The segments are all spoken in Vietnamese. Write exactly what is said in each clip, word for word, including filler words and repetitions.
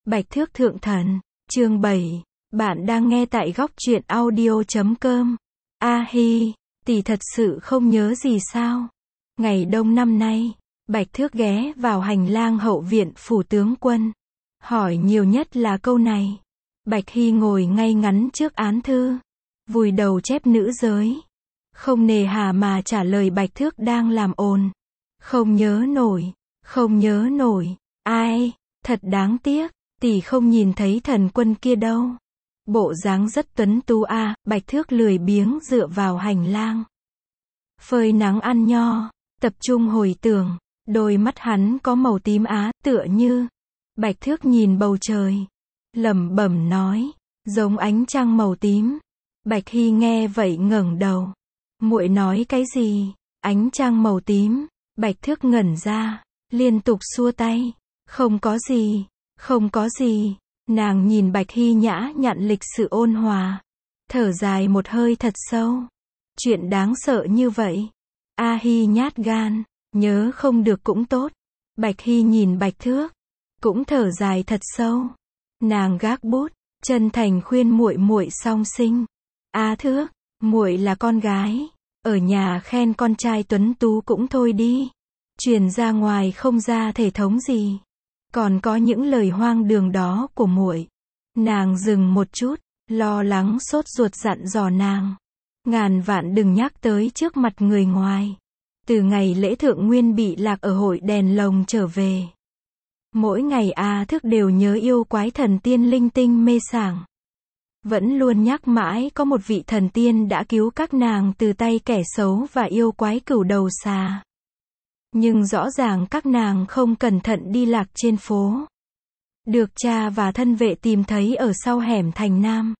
Bạch Thước Thượng Thần, chương bảy. Bạn đang nghe tại góc truyện audio chấm com. A hi, tỷ thật sự không nhớ gì sao? Ngày đông năm nay, Bạch Thước ghé vào hành lang hậu viện phủ tướng quân. Hỏi nhiều nhất là câu này. Bạch Hy ngồi ngay ngắn trước án thư, vùi đầu chép nữ giới. Không nề hà mà trả lời Bạch Thước đang làm ồn. Không nhớ nổi, không nhớ nổi. Ai, thật đáng tiếc, tỷ không nhìn thấy thần quân kia đâu. Bộ dáng rất tuấn tú a. À, Bạch Thước lười biếng dựa vào hành lang, phơi nắng ăn nho, tập trung hồi tưởng. Đôi mắt hắn có màu tím á, tựa như. Bạch Thước nhìn bầu trời, lẩm bẩm nói, giống ánh trăng màu tím. Bạch Hy nghe vậy ngẩng đầu. Muội nói cái gì? Ánh trăng màu tím? Bạch Thước ngẩn ra, liên tục xua tay. Không có gì, không có gì. Nàng nhìn Bạch Hy nhã nhặn lịch sự ôn hòa, thở dài một hơi thật sâu. Chuyện đáng sợ như vậy. A Hi nhát gan, nhớ không được cũng tốt. Bạch Hy nhìn Bạch Thước, cũng thở dài thật sâu. Nàng gác bút, chân thành khuyên muội muội song sinh. A Thước, muội là con gái, ở nhà khen con trai tuấn tú cũng thôi đi, truyền ra ngoài không ra thể thống gì. Còn có những lời hoang đường đó của muội. Nàng dừng một chút, lo lắng sốt ruột dặn dò nàng. Ngàn vạn đừng nhắc tới trước mặt người ngoài. Từ ngày lễ thượng nguyên bị lạc ở hội đèn lồng trở về, mỗi ngày A Thước đều nhớ yêu quái thần tiên linh tinh mê sảng. Vẫn luôn nhắc mãi có một vị thần tiên đã cứu các nàng từ tay kẻ xấu và yêu quái cửu đầu xà. Nhưng rõ ràng các nàng không cẩn thận đi lạc trên phố. Được cha và thân vệ tìm thấy ở sau hẻm thành Nam.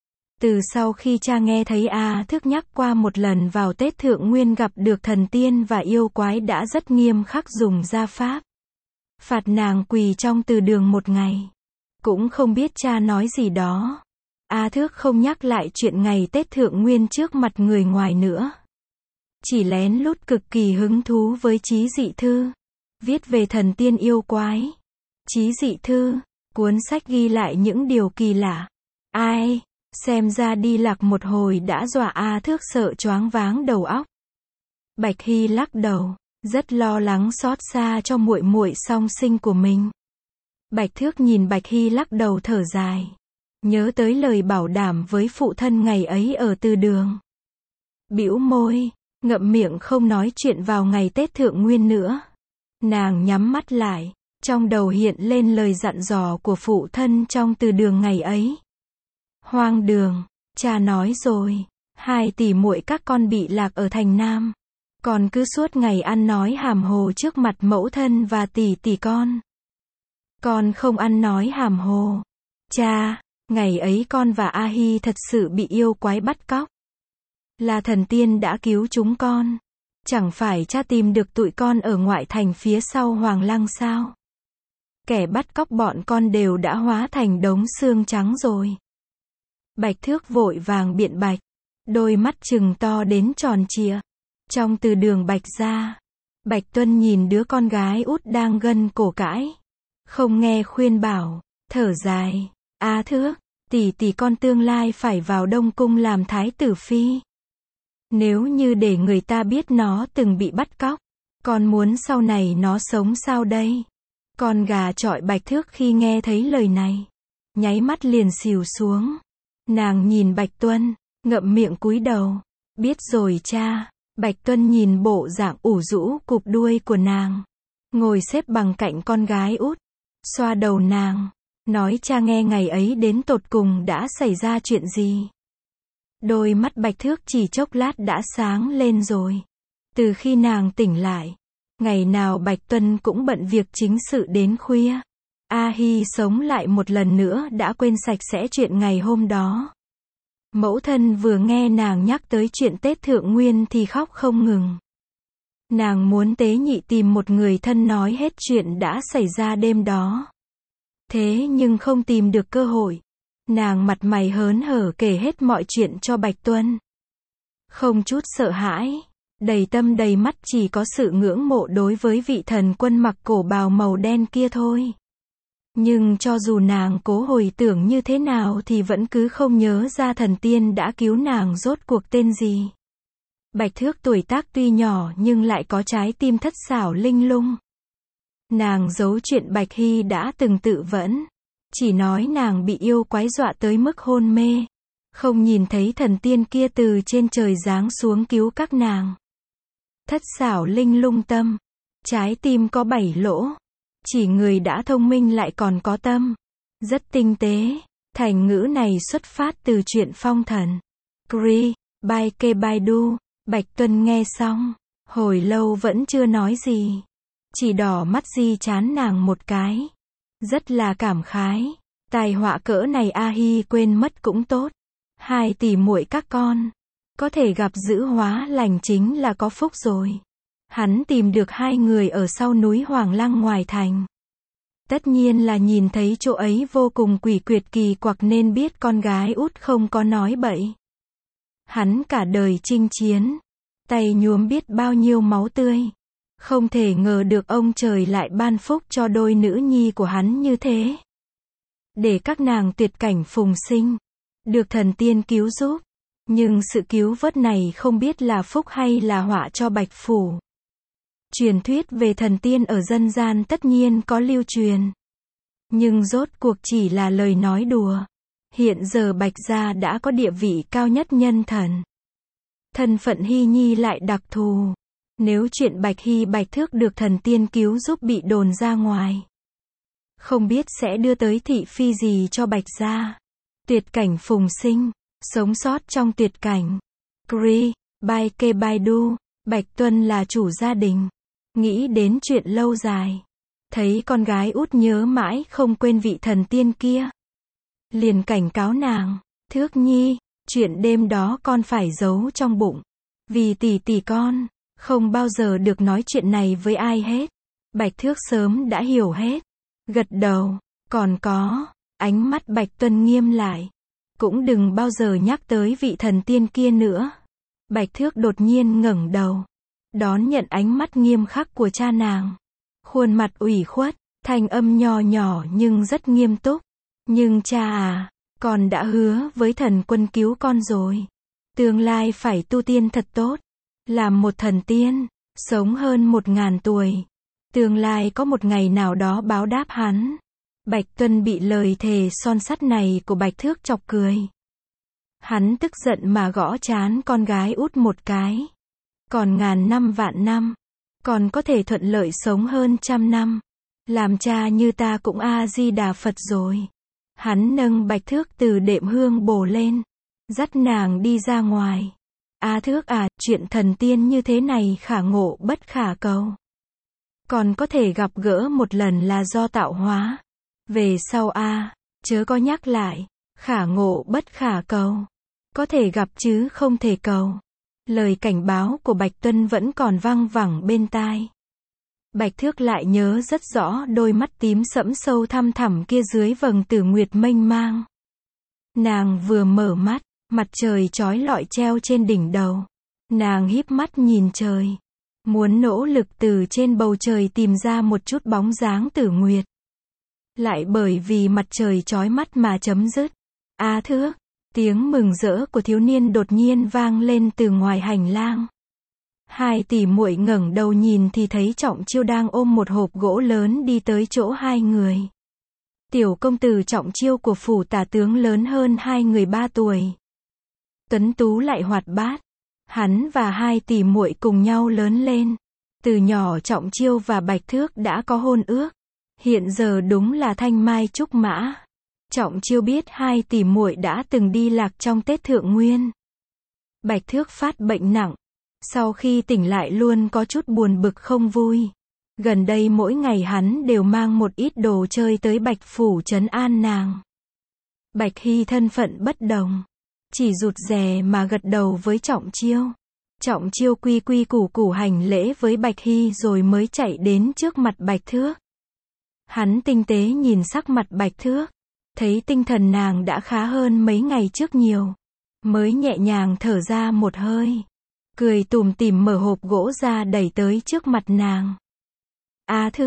Từ sau khi cha nghe thấy A Thước nhắc qua một lần vào Tết Thượng Nguyên gặp được thần tiên và yêu quái đã rất nghiêm khắc dùng gia pháp. Phạt nàng quỳ trong từ đường một ngày. Cũng không biết cha nói gì đó. A Thước không nhắc lại chuyện ngày Tết Thượng Nguyên trước mặt người ngoài nữa. Chỉ lén lút cực kỳ hứng thú với Chí Dị Thư. Viết về thần tiên yêu quái. Chí Dị Thư, cuốn sách ghi lại những điều kỳ lạ. Ai, xem ra đi lạc một hồi đã dọa A Thước sợ choáng váng đầu óc. Bạch Hy lắc đầu, rất lo lắng xót xa cho muội muội song sinh của mình. Bạch Thước nhìn Bạch Hy lắc đầu thở dài, nhớ tới lời bảo đảm với phụ thân ngày ấy ở từ đường. Bĩu môi, ngậm miệng không nói chuyện vào ngày Tết Thượng Nguyên nữa. Nàng nhắm mắt lại, trong đầu hiện lên lời dặn dò của phụ thân trong từ đường ngày ấy. Hoang đường, cha nói rồi, hai tỷ muội các con bị lạc ở thành Nam. Còn cứ suốt ngày ăn nói hàm hồ trước mặt mẫu thân và tỷ tỷ con. Con không ăn nói hàm hồ. Cha, ngày ấy con và A Hi thật sự bị yêu quái bắt cóc. Là thần tiên đã cứu chúng con. Chẳng phải cha tìm được tụi con ở ngoại thành phía sau Hoàng Lăng sao? Kẻ bắt cóc bọn con đều đã hóa thành đống xương trắng rồi. Bạch Thước vội vàng biện bạch, đôi mắt trừng to đến tròn trịa. Trong từ đường Bạch gia, Bạch Tuân nhìn đứa con gái út đang gân cổ cãi, không nghe khuyên bảo, thở dài. A Thước, tỷ tỷ con tương lai phải vào Đông Cung làm thái tử phi. Nếu như để người ta biết nó từng bị bắt cóc, con muốn sau này nó sống sao đây? Con gà chọi Bạch Thước khi nghe thấy lời này, nháy mắt liền xìu xuống. Nàng nhìn Bạch Tuân, ngậm miệng cúi đầu. Biết rồi cha. Bạch Tuân nhìn bộ dạng ủ rũ cụp đuôi của nàng, ngồi xếp bằng cạnh con gái út, xoa đầu nàng, nói cha nghe ngày ấy đến tột cùng đã xảy ra chuyện gì. Đôi mắt Bạch Thước chỉ chốc lát đã sáng lên rồi. Từ khi nàng tỉnh lại, ngày nào Bạch Tuân cũng bận việc chính sự đến khuya. A Hi sống lại một lần nữa đã quên sạch sẽ chuyện ngày hôm đó. Mẫu thân vừa nghe nàng nhắc tới chuyện Tết Thượng Nguyên thì khóc không ngừng. Nàng muốn tế nhị tìm một người thân nói hết chuyện đã xảy ra đêm đó. Thế nhưng không tìm được cơ hội. Nàng mặt mày hớn hở kể hết mọi chuyện cho Bạch Tuân. Không chút sợ hãi, đầy tâm đầy mắt chỉ có sự ngưỡng mộ đối với vị thần quân mặc cổ bào màu đen kia thôi. Nhưng cho dù nàng cố hồi tưởng như thế nào thì vẫn cứ không nhớ ra thần tiên đã cứu nàng rốt cuộc tên gì. Bạch Thước tuổi tác tuy nhỏ nhưng lại có trái tim thất xảo linh lung. Nàng giấu chuyện Bạch Hy đã từng tự vẫn. Chỉ nói nàng bị yêu quái dọa tới mức hôn mê. Không nhìn thấy thần tiên kia từ trên trời giáng xuống cứu các nàng. Thất xảo linh lung tâm. Trái tim có bảy lỗ. Chỉ người đã thông minh lại còn có tâm. Rất tinh tế. Thành ngữ này xuất phát từ truyện Phong Thần. Kri, by K. Baidu. Bạch Tuân nghe xong. Hồi lâu vẫn chưa nói gì. Chỉ đỏ mắt di chán nàng một cái. Rất là cảm khái. Tai họa cỡ này A Hi quên mất cũng tốt. Hai tỷ muội các con. Có thể gặp giữ hóa lành chính là có phúc rồi. Hắn tìm được hai người ở sau núi Hoàng Lăng ngoài thành. Tất nhiên là nhìn thấy chỗ ấy vô cùng quỷ quyệt kỳ quặc nên biết con gái út không có nói bậy. Hắn cả đời chinh chiến. Tay nhuốm biết bao nhiêu máu tươi. Không thể ngờ được ông trời lại ban phúc cho đôi nữ nhi của hắn như thế. Để các nàng tuyệt cảnh phùng sinh. Được thần tiên cứu giúp. Nhưng sự cứu vớt này không biết là phúc hay là họa cho Bạch Phủ. Truyền thuyết về thần tiên ở dân gian tất nhiên có lưu truyền. Nhưng rốt cuộc chỉ là lời nói đùa. Hiện giờ Bạch gia đã có địa vị cao nhất nhân thần. Thân phận Hy Nhi lại đặc thù. Nếu chuyện Bạch Hy Bạch Thước được thần tiên cứu giúp bị đồn ra ngoài. Không biết sẽ đưa tới thị phi gì cho Bạch gia. Tuyệt cảnh phùng sinh. Sống sót trong tuyệt cảnh. Kri, by K. Baidu. Bạch Tuân là chủ gia đình. Nghĩ đến chuyện lâu dài. Thấy con gái út nhớ mãi không quên vị thần tiên kia. Liền cảnh cáo nàng. Thước nhi, chuyện đêm đó con phải giấu trong bụng. Vì tỷ tỷ con, không bao giờ được nói chuyện này với ai hết. Bạch Thước sớm đã hiểu hết. Gật đầu, còn có, ánh mắt Bạch Tuân nghiêm lại. Cũng đừng bao giờ nhắc tới vị thần tiên kia nữa. Bạch Thước đột nhiên ngẩng đầu. Đón nhận ánh mắt nghiêm khắc của cha nàng. Khuôn mặt ủy khuất, thanh âm nhỏ nhỏ nhưng rất nghiêm túc. Nhưng cha à, con đã hứa với thần quân cứu con rồi. Tương lai phải tu tiên thật tốt. Làm một thần tiên, sống hơn một ngàn tuổi. Tương lai có một ngày nào đó báo đáp hắn. Bạch Tuân bị lời thề son sắt này của Bạch Thước chọc cười. Hắn tức giận mà gõ trán con gái út một cái. Còn ngàn năm vạn năm, còn có thể thuận lợi sống hơn trăm năm. Làm cha như ta cũng A-di-đà Phật rồi. Hắn nâng Bạch Thước từ đệm hương bồ lên. Dắt nàng đi ra ngoài. A Thước à, chuyện thần tiên như thế này khả ngộ bất khả cầu. Còn có thể gặp gỡ một lần là do tạo hóa. Về sau a, chớ có nhắc lại. Khả ngộ bất khả cầu. Có thể gặp chứ không thể cầu. Lời cảnh báo của Bạch Tuân vẫn còn văng vẳng bên tai. Bạch Thước lại nhớ rất rõ đôi mắt tím sẫm sâu thăm thẳm kia dưới vầng tử nguyệt mênh mang. Nàng vừa mở mắt, mặt trời chói lọi treo trên đỉnh đầu. Nàng híp mắt nhìn trời. Muốn nỗ lực từ trên bầu trời tìm ra một chút bóng dáng tử nguyệt. Lại bởi vì mặt trời chói mắt mà chấm dứt. A Thước, tiếng mừng rỡ của thiếu niên đột nhiên vang lên từ ngoài hành lang. Hai tỷ muội ngẩng đầu nhìn thì thấy Trọng Chiêu đang ôm một hộp gỗ lớn đi tới chỗ hai người. Tiểu công tử Trọng Chiêu của phủ tả tướng lớn hơn hai người ba tuổi. Tuấn tú lại hoạt bát. Hắn và hai tỷ muội cùng nhau lớn lên. Từ nhỏ Trọng Chiêu và Bạch Thước đã có hôn ước. Hiện giờ đúng là thanh mai trúc mã. Trọng Chiêu biết hai tỷ muội đã từng đi lạc trong Tết Thượng Nguyên. Bạch Thước phát bệnh nặng. Sau khi tỉnh lại luôn có chút buồn bực không vui. Gần đây mỗi ngày hắn đều mang một ít đồ chơi tới Bạch Phủ trấn an nàng. Bạch Hy thân phận bất đồng. Chỉ rụt rè mà gật đầu với Trọng Chiêu. Trọng Chiêu quy quy củ củ hành lễ với Bạch Hy rồi mới chạy đến trước mặt Bạch Thước. Hắn tinh tế nhìn sắc mặt Bạch Thước. Thấy tinh thần nàng đã khá hơn mấy ngày trước nhiều. Mới nhẹ nhàng thở ra một hơi. Cười tủm tỉm mở hộp gỗ ra đẩy tới trước mặt nàng. A Thước,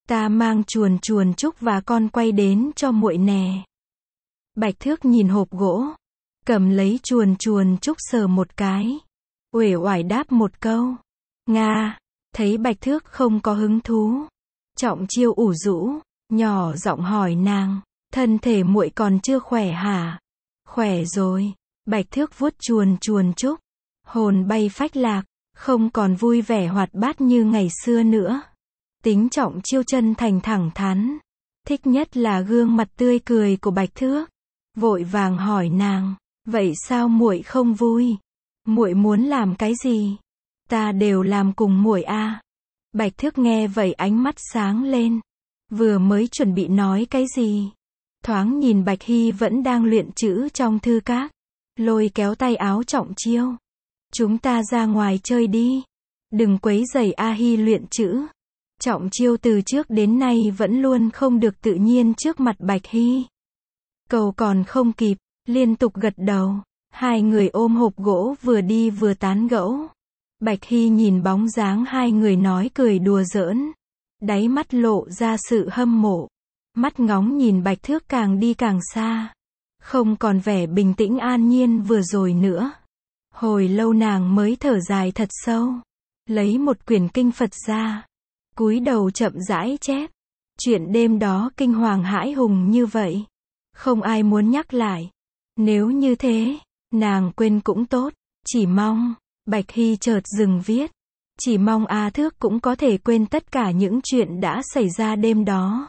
Ta mang chuồn chuồn trúc và con quay đến cho muội nè. Bạch Thước nhìn hộp gỗ, cầm lấy chuồn chuồn trúc sờ một cái, uể oải đáp một câu. Nga. Thấy Bạch Thước không có hứng thú, Trọng Chiêu ủ rũ, nhỏ giọng hỏi nàng, thân thể muội còn chưa khỏe hả? Khỏe rồi. Bạch Thước vuốt chuồn chuồn trúc, hồn bay phách lạc, không còn vui vẻ hoạt bát như ngày xưa nữa. Tính Trọng Chiêu chân thành thẳng thắn, thích nhất là gương mặt tươi cười của Bạch Thước, vội vàng hỏi nàng, vậy sao muội không vui? Muội muốn làm cái gì? Ta đều làm cùng muội a. Bạch Thước nghe vậy ánh mắt sáng lên, vừa mới chuẩn bị nói cái gì, thoáng nhìn Bạch Hy vẫn đang luyện chữ trong thư các, lôi kéo tay áo Trọng Chiêu. Chúng ta ra ngoài chơi đi, đừng quấy rầy A Hy luyện chữ. Trọng Chiêu từ trước đến nay vẫn luôn không được tự nhiên trước mặt Bạch Hy. Cầu còn không kịp, liên tục gật đầu. Hai người ôm hộp gỗ vừa đi vừa tán gẫu. Bạch Hy nhìn bóng dáng hai người nói cười đùa giỡn, đáy mắt lộ ra sự hâm mộ. Mắt ngóng nhìn Bạch Thước càng đi càng xa, không còn vẻ bình tĩnh an nhiên vừa rồi nữa. Hồi lâu nàng mới thở dài thật sâu, lấy một quyển kinh Phật ra, cúi đầu chậm rãi chép. Chuyện đêm đó kinh hoàng hãi hùng như vậy, không ai muốn nhắc lại. Nếu như thế, nàng quên cũng tốt, chỉ mong, Bạch Hy chợt dừng viết, chỉ mong A Thước cũng có thể quên tất cả những chuyện đã xảy ra đêm đó.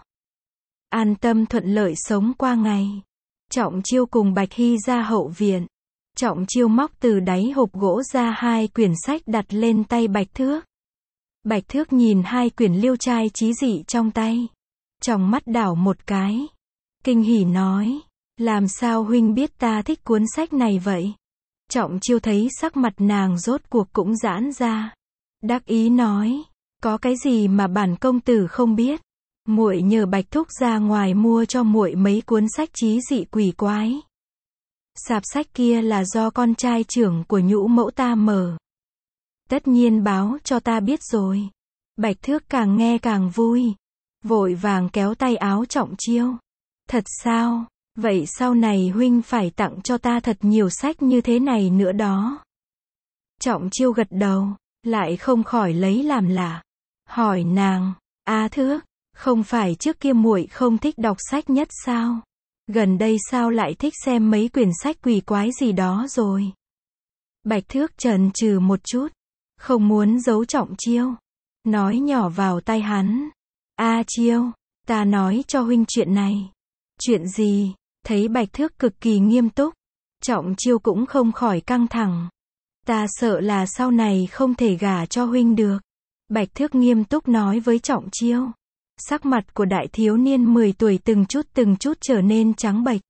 An tâm thuận lợi sống qua ngày. Trọng Chiêu cùng Bạch Hy ra hậu viện. Trọng Chiêu móc từ đáy hộp gỗ ra hai quyển sách đặt lên tay Bạch Thước. Bạch Thước nhìn hai quyển liêu trai chí dị trong tay, trong mắt đảo một cái, kinh hỉ nói, làm sao huynh biết ta thích cuốn sách này vậy? Trọng Chiêu thấy sắc mặt nàng rốt cuộc cũng giãn ra, đắc ý nói, có cái gì mà bản công tử không biết? Muội nhờ Bạch thúc ra ngoài mua cho muội mấy cuốn sách chí dị quỷ quái. Sạp sách kia là do con trai trưởng của nhũ mẫu ta mở. Tất nhiên báo cho ta biết rồi. Bạch Thước càng nghe càng vui, vội vàng kéo tay áo Trọng Chiêu. Thật sao? Vậy sau này huynh phải tặng cho ta thật nhiều sách như thế này nữa đó. Trọng Chiêu gật đầu, lại không khỏi lấy làm lạ, hỏi nàng, A Thước, không phải trước kia muội không thích đọc sách nhất sao? Gần đây sao lại thích xem mấy quyển sách quỷ quái gì đó rồi? Bạch Thước chần chừ một chút, không muốn giấu Trọng Chiêu, nói nhỏ vào tai hắn, A Chiêu, ta nói cho huynh chuyện này. Chuyện gì? Thấy Bạch Thước cực kỳ nghiêm túc, Trọng Chiêu cũng không khỏi căng thẳng. Ta sợ là sau này không thể gả cho huynh được. Bạch Thước nghiêm túc nói với Trọng Chiêu. Sắc mặt của đại thiếu niên mười tuổi từng chút từng chút trở nên trắng bệch.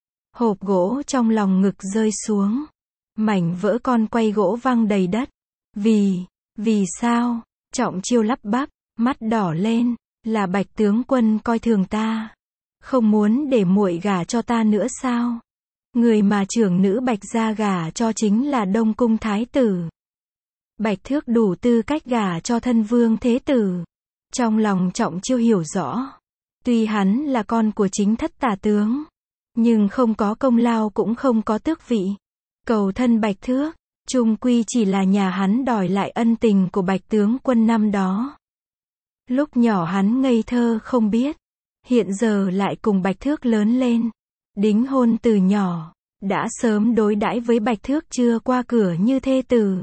Hộp gỗ trong lòng ngực rơi xuống. Mảnh vỡ con quay gỗ văng đầy đất. Vì, vì sao? Trọng Chiêu lắp bắp, mắt đỏ lên, là Bạch tướng quân coi thường ta. Không muốn để muội gả cho ta nữa sao? Người mà trưởng nữ Bạch gia gả cho chính là Đông Cung Thái tử. Bạch Thước đủ tư cách gả cho thân vương thế tử. Trong lòng Trọng Chiêu hiểu rõ, tuy hắn là con của chính thất tả tướng, nhưng không có công lao cũng không có tước vị. Cầu thân Bạch Thước, chung quy chỉ là nhà hắn đòi lại ân tình của Bạch tướng quân năm đó. Lúc nhỏ hắn ngây thơ không biết, hiện giờ lại cùng Bạch Thước lớn lên, đính hôn từ nhỏ, đã sớm đối đãi với Bạch Thước chưa qua cửa như thê tử.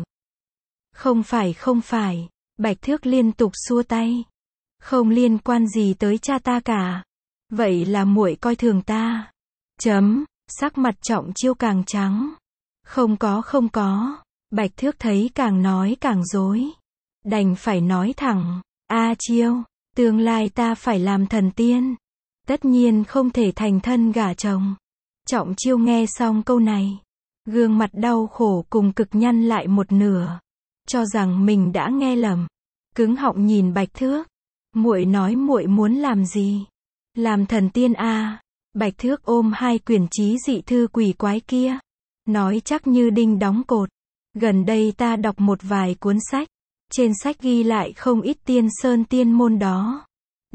Không phải không phải, Bạch Thước liên tục xua tay. Không liên quan gì tới cha ta cả. Vậy là muội coi thường ta. Chấm, sắc mặt Trọng Chiêu càng trắng. Không có không có. Bạch Thước thấy càng nói càng dối, đành phải nói thẳng, A Chiêu, tương lai ta phải làm thần tiên, tất nhiên không thể thành thân gả chồng. Trọng Chiêu nghe xong câu này, gương mặt đau khổ cùng cực nhăn lại một nửa, cho rằng mình đã nghe lầm, cứng họng nhìn Bạch Thước. Muội nói muội muốn làm gì? Làm thần tiên a? Bạch Thước ôm hai quyển chí dị thư quỷ quái kia, nói chắc như đinh đóng cột. Gần đây ta đọc một vài cuốn sách, trên sách ghi lại không ít tiên sơn tiên môn đó.